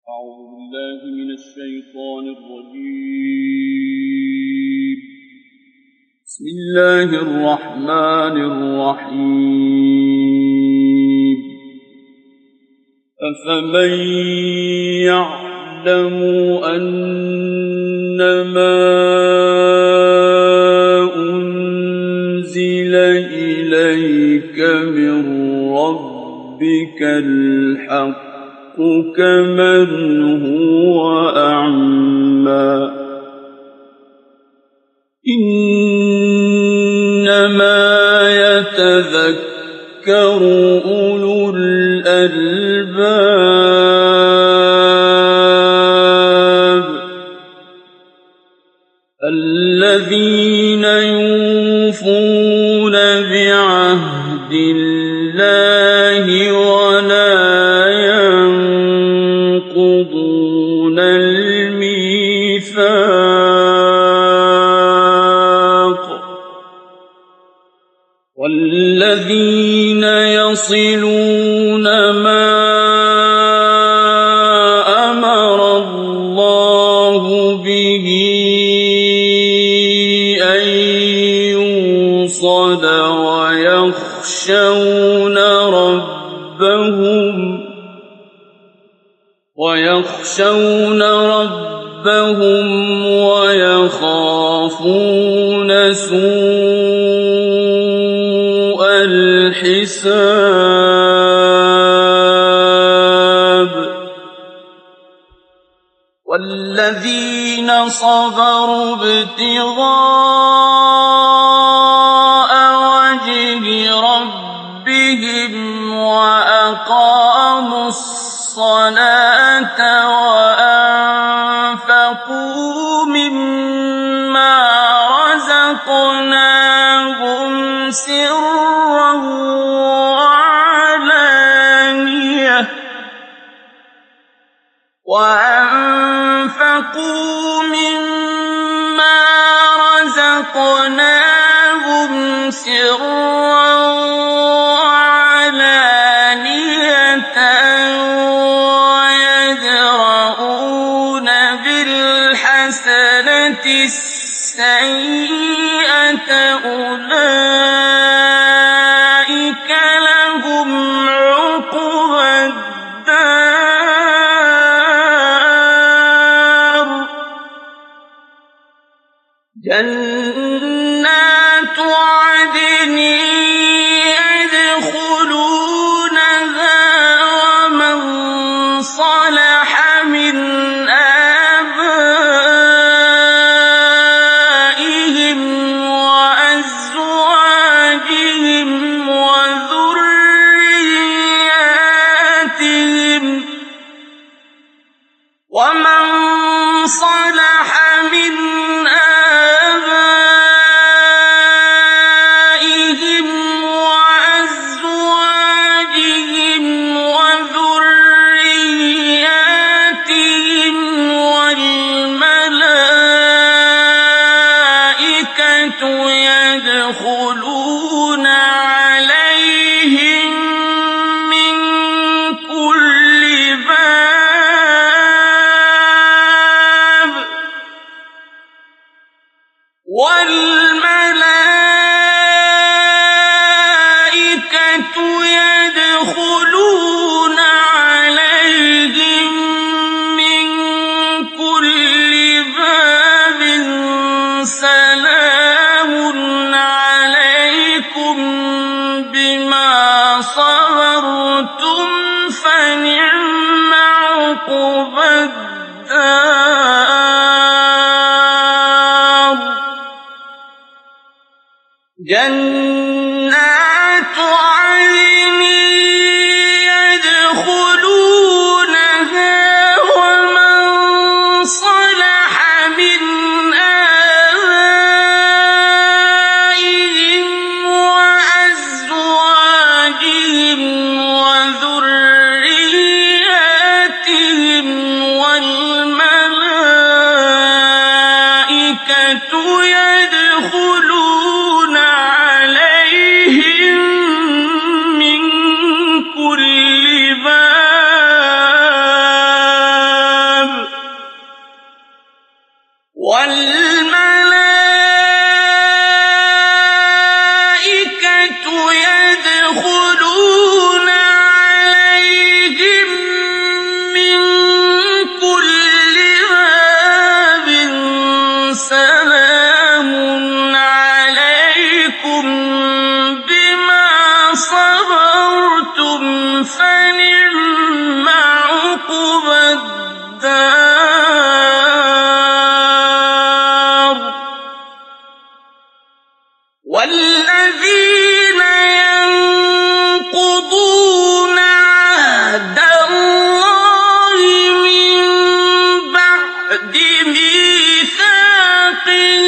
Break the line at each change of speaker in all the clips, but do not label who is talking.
أعوذ بالله من الشيطان الرجيم. بسم الله الرحمن الرحيم. أفمن يعلم أنما أنزل إليك من ربك الحق كمن هو أعمى إنما يتذكر أولو الألباب الذين يوفون بعهد الله ولا ينقضون الميثاق والذين يصلون ما أمر الله به أن يوصل ويخشون ربهم ويخافون سوء الحساب والذين صبروا ابتغاء وجه ربهم وأقاموا الصلاة وأنفقوا مما رزقناهم سرا وعلانية ويدرؤون بالحسنة السيئة أولئك لهم عقبى الدار جنات عدن يدخلونها ومن صلح من آبائهم وأزواجهم وذرياتهم ومن صلح من آبائهم وأزواجهم وذرياتهم والملائكة يدخلون عليهم من كل باب والملائكة يدخلون عليهم من كل باب سلام عليكم بما صبرتم فنعم عقبى الدار جنات عدن يدخلونها ومن صلح من آبائهم وأزواجهم وذرياتهم والملائكة يدخلون عليهم وَالْمَلَائِكَةُ يَدْخُلُونَ عَلَيْهِم مِّن كُلِّ بَابٍ سَلَامٌ عَلَيْكُم بِمَا صَبَرْتُمْ فَنِعْمَ عُقْبَى الدَّارِ وَالَّذِينَ يَنقُضُونَ عَهْدَ اللَّهِ مِن بَعْدِ مِيثَاقِهِ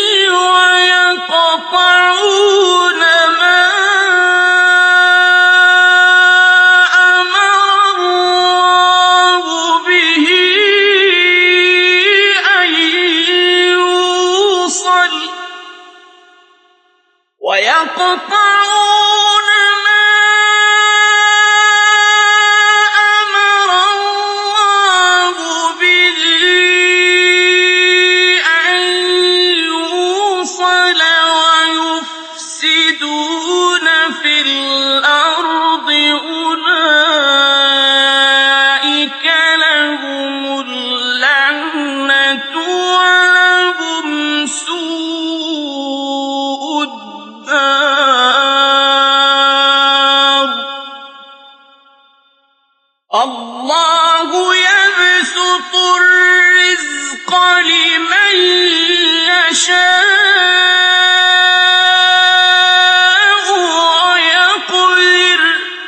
وَيَقْطَعُونَ مَا أَمَرَ اللَّهُ بِهِ أَن يُوصَلَ وَيُفْسِدُونَ فِي الْأَرْضِ أُولَٰئِكَ لَهُمُ اللَّعْنَةُ وَلَهُمْ سُوءُ الدَّارِ اللَّهُ يَبْسُطُ الرِّزْقَ لِمَن يَشَاءُ وَيَقْدِرُ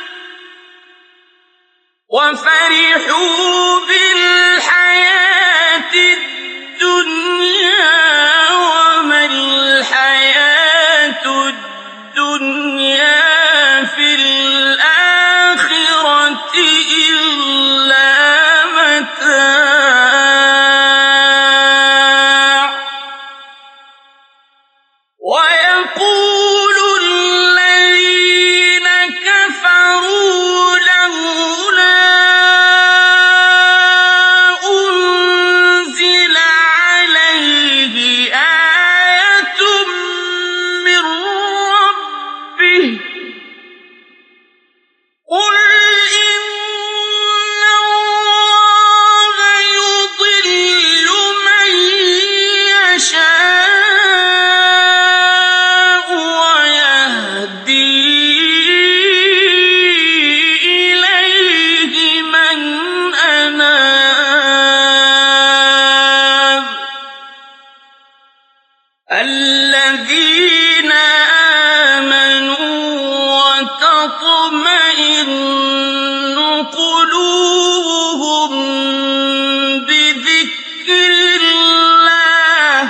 وَفَرِحُوا بِالْحَيَاةِ الدُّنْيَا وَمَا الْحَيَاةُ الدُّنْيَا فِي الْآخِرَةِ إِلَّا مَتَاعٌ وَيَقُولُ الَّذِينَ كَفَرُوا لَوْلَا أُنزِلَ عَلَيْهِ آيَةٌ مِّن رَّبِّهِ ۗ قُلْ إِنَّ اللَّهَ يُضِلُّ مَن يَشَاءُ وَيَهْدِي إِلَيْهِ مَنْ أَنَابَ الَّذِينَ آمَنُوا وَتَطْمَئِنُّ قُلُوبُهُم بِذِكْرِ اللَّهِ ۗ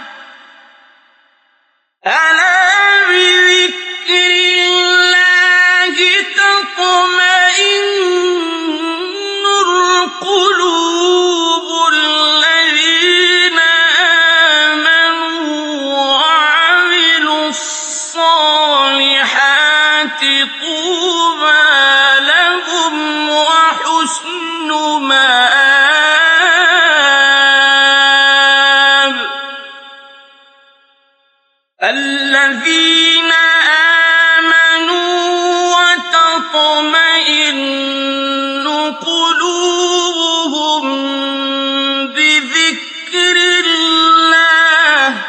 أَلَا بِذِكْرِ اللَّهِ تَطْمَئِنُّ الْقُلُوبُ الَّذِينَ آمَنُوا وَعَمِلُوا الصَّالِحَاتِ طُوبَىٰ لَهُمْ وَحُسْنُ مَآبٍ الَّذِينَ آمَنُوا وَتَطْمَئِنُّ قُلُوبُهُم بِذِكْرِ اللَّهِ ۗ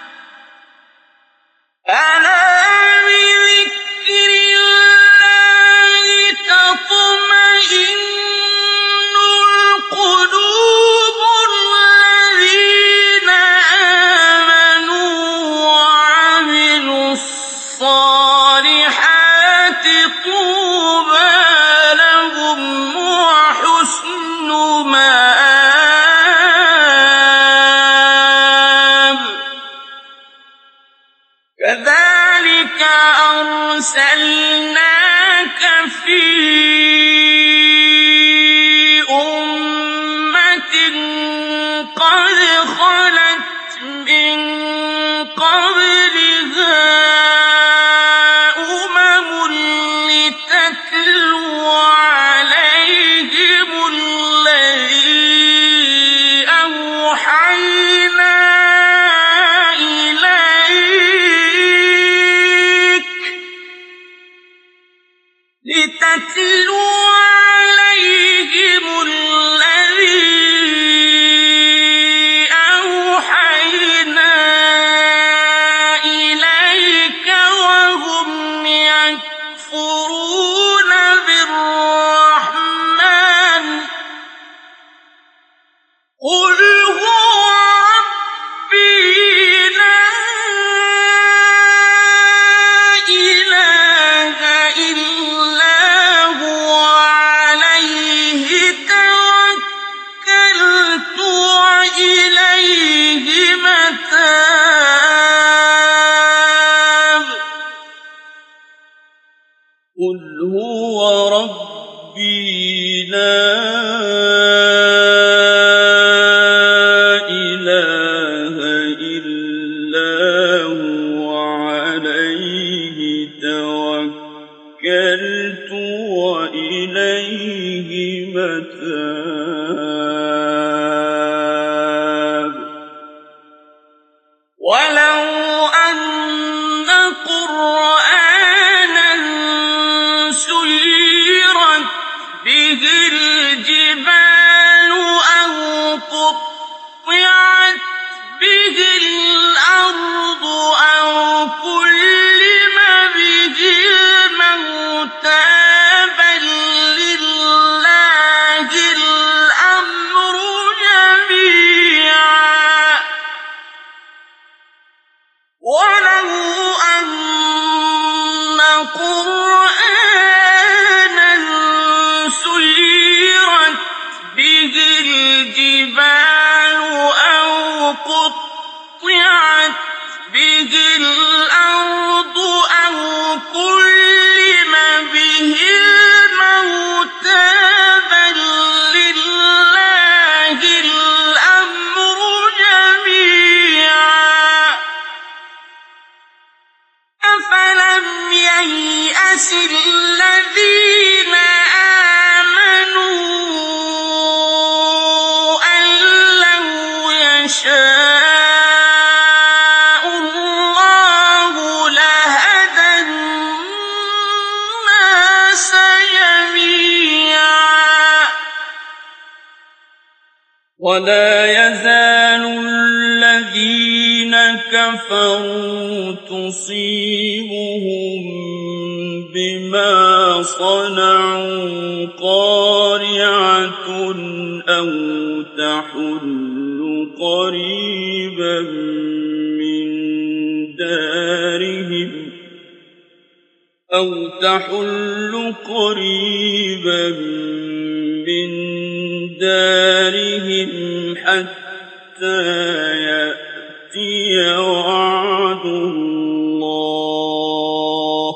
أَلَا بِذِكْرِ اللَّهِ تَطْمَئِنُّ الْقُلُوبُ الَّذِينَ آمَنُوا وَعَمِلُوا الصَّالِحَاتِ طُوبَىٰ لَهُمْ وَحُسْنُ مَآبٍ كَذَٰلِكَ أَرْسَلْنَاكَ فِي أُمَّةٍ قَدْ خَلَتْ مِن قَبْلِهَا أُمَمٌ لِّتَتْلُوَ عَلَيْهِمُ الَّذِي أَوْحَيْنَا قُطِّعَتْ بِهِ الْأَرْضُ أَوْ كُلِّمَ بِهِ الْمَوْتَىٰ بَل لِّلَّهِ الْأَمْرُ جَمِيعًا ۗ وَلَوْ أَنَّ قُرْآنًا سُيِّرَتْ بِهِ الْجِبَالُ أَوْ قُطِّعَتْ بِهِ الْأَرْضُ أَوْ كُلِّمَ بِهِ الْمَوْتَىٰ بَل لِّلَّهِ الْأَمْرُ جَمِيعًا ۗ أَفَلَمْ يَيْأَسِ الَّذِينَ آمَنُوا أَن لَّوْ يَشَاءُ اللَّهُ لَهَدَى النَّاسَ جَمِيعًا ۗ وَلَا يَزَالُ الَّذِينَ كَفَرُوا تُصِيبُهُم بِمَا صَنَعُوا قَارِعَةٌ أَوْ تَحُلُّ قَرِيبًا مِّن دَارِهِمْ حَتَّىٰ يَأْتِيَ وَعْدُ اللَّهِ ۚ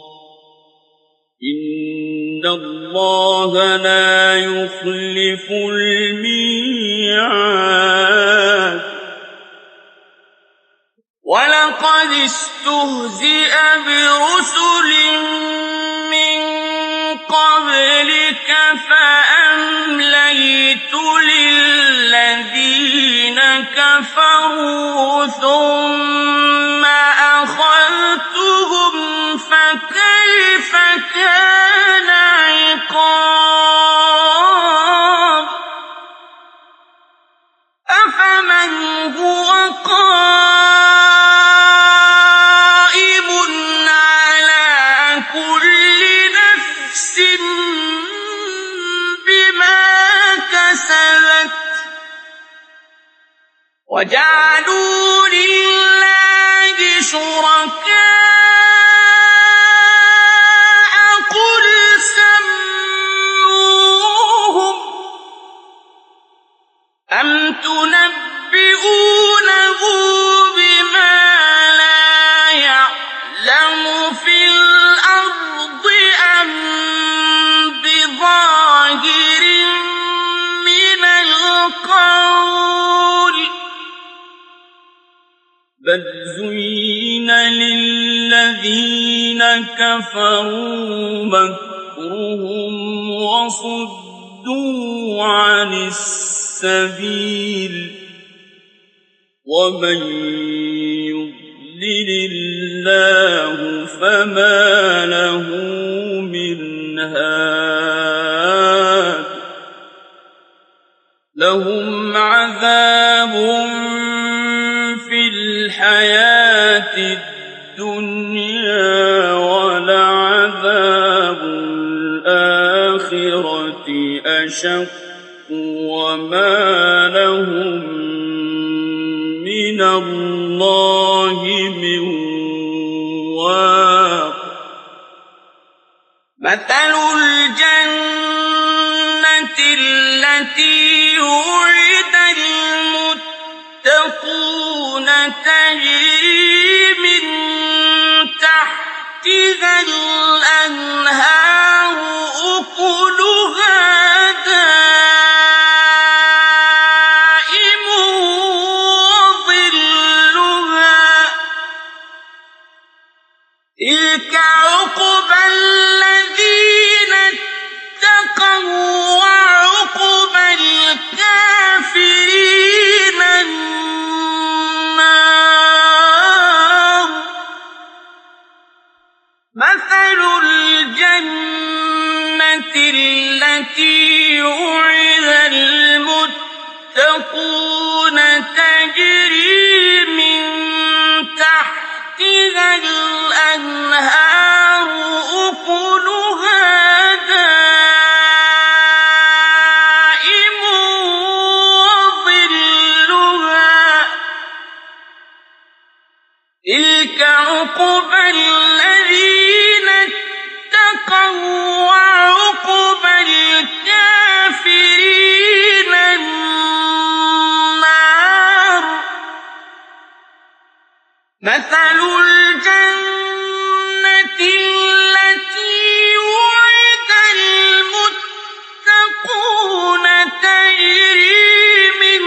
إِنَّ اللَّهَ لَا يُخْلِفُ الْمِيعَادَ. وَلَقَدِ اسْتُهْزِئَ بِرُسُلٍ مِّن قَبْلِكَ فَأَمْلَيْتُ لِلَّذِينَ كَفَرُوا ثُمَّ أَخَذْتُهُمْ فَكَيْفَ كَانَ عِقَابِ. أَفَمَنْ هُوَ قَائِمٌ عَلَىٰ كُلِّ نَفْسٍ بِمَا كَسَبَتْ وَجَعَلُوا لِلَّهِ شُرَكَاءَ قُلْ سَمُّوهُمْ أَمْ تُنَبِّئُونَهُ بِمَا لَا يَعْلَمُ فِي الْأَرْضِ أَم بِظَاهِرٍ مِّنَ الْقَوْلِ ۗ بَلْ زُيِّنَ لِلَّذِينَ كَفَرُوا مَكْرُهُمْ وَصُدُّوا عَنِ السَّبِيلِ ۗ وَمَن يُضْلِلِ اللَّهُ فَمَا لَهُ مِنْ هَادٍ. لَهُمْ عَذَابٌ فِي الْحَيَاةِ الدُّنْيَا وَلَعَذَابُ الْآخِرَةِ أَشَقُّ وَمَا لَهُم مِّنَ اللَّهِ مِن وَاقٍ. مَثَلُ الْجَنَّةِ الَّتِي وُعِدَ الْمُتَّقُونَ تَجْرِي مِن تَحْتِهَا الْأَنْهَارُ أُكُلُهَا دَائِمٌ وَظِلُّهَا ۚ تِلْكَ عُقْبَى الَّذِينَ اتَّقَوا ۖ وَّعُقْبَى الْكَافِرِينَ النَّارُ. مَثَلُ الْجَنَّةِ الَّتِي عقبى الذين اتقوا وعقبى الكافرين النار مثل الجنة التي وعد المتقون تجري من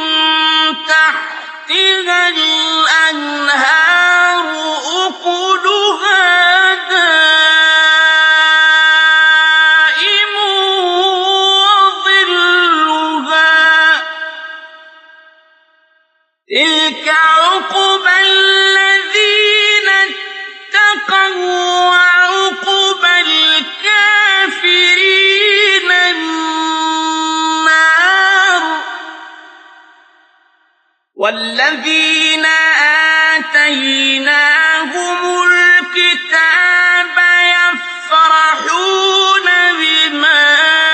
تحتها الأنهار أكلها دائم وظلها تلك عقبى الذين اتقوا وعقبى الكافرين النار والذين آتيناهم الكتاب يفرحون بما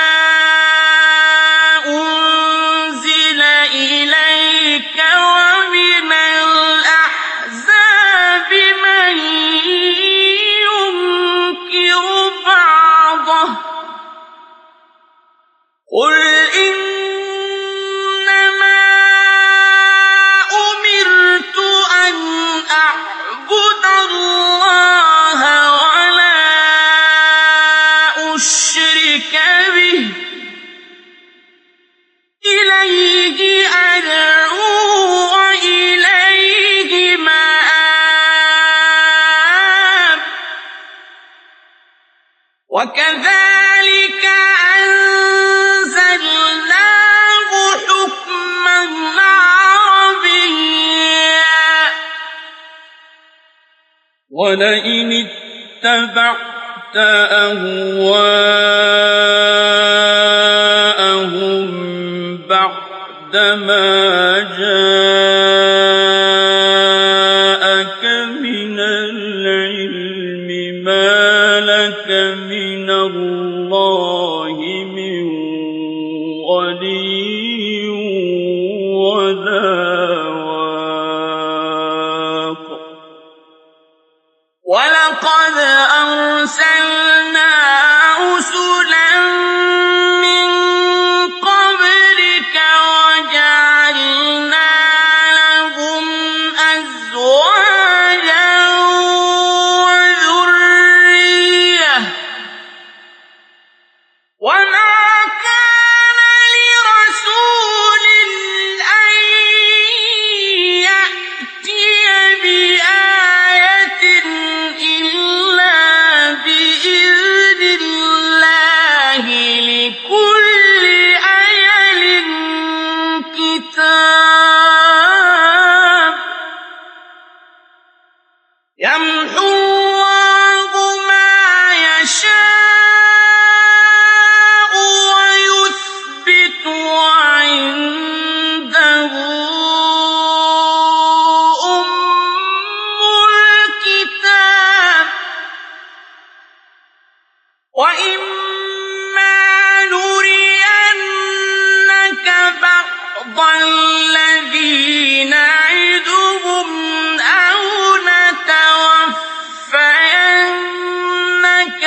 أنزل إليك ومن الأحزاب من ينكر بعضه قل إنما أمرت أن أعبد الله ولا أشرك به إليه أدعو وإليه مآب وكذلك أنزلناه حكما عربيا ولئن اتبعت أهواءهم بعدما جاءك من العلم ما لك من الله من ولي ولا واق ولقد أرسلنا رسلا من قبلك وجعلنا لهم أزواجا وذرية وما كان لرسول أن يأتي بآية إلا بإذن الله لكل أجل كتاب يمحو الله ما يشاء ويثبت وعنده أم الكتاب وإما نرينك بعض الذي نعدهم أو نتوفينك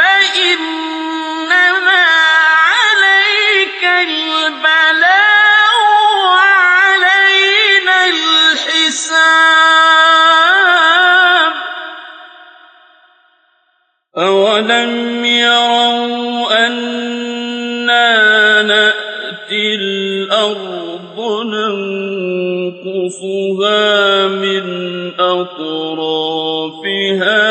فإنما عليك البلاغ وعلينا الحساب أولم يروا أنا نأتي الأرض ننقصها من أطرافها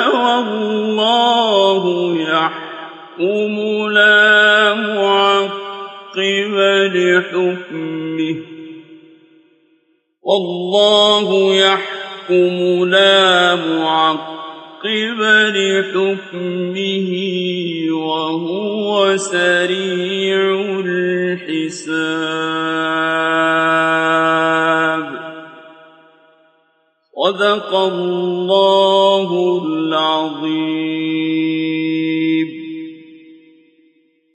والله يحكم لا معقب لحكمه والله يحكم لا معقب لحكمه وهو سريع الحساب صدق الله العظيم.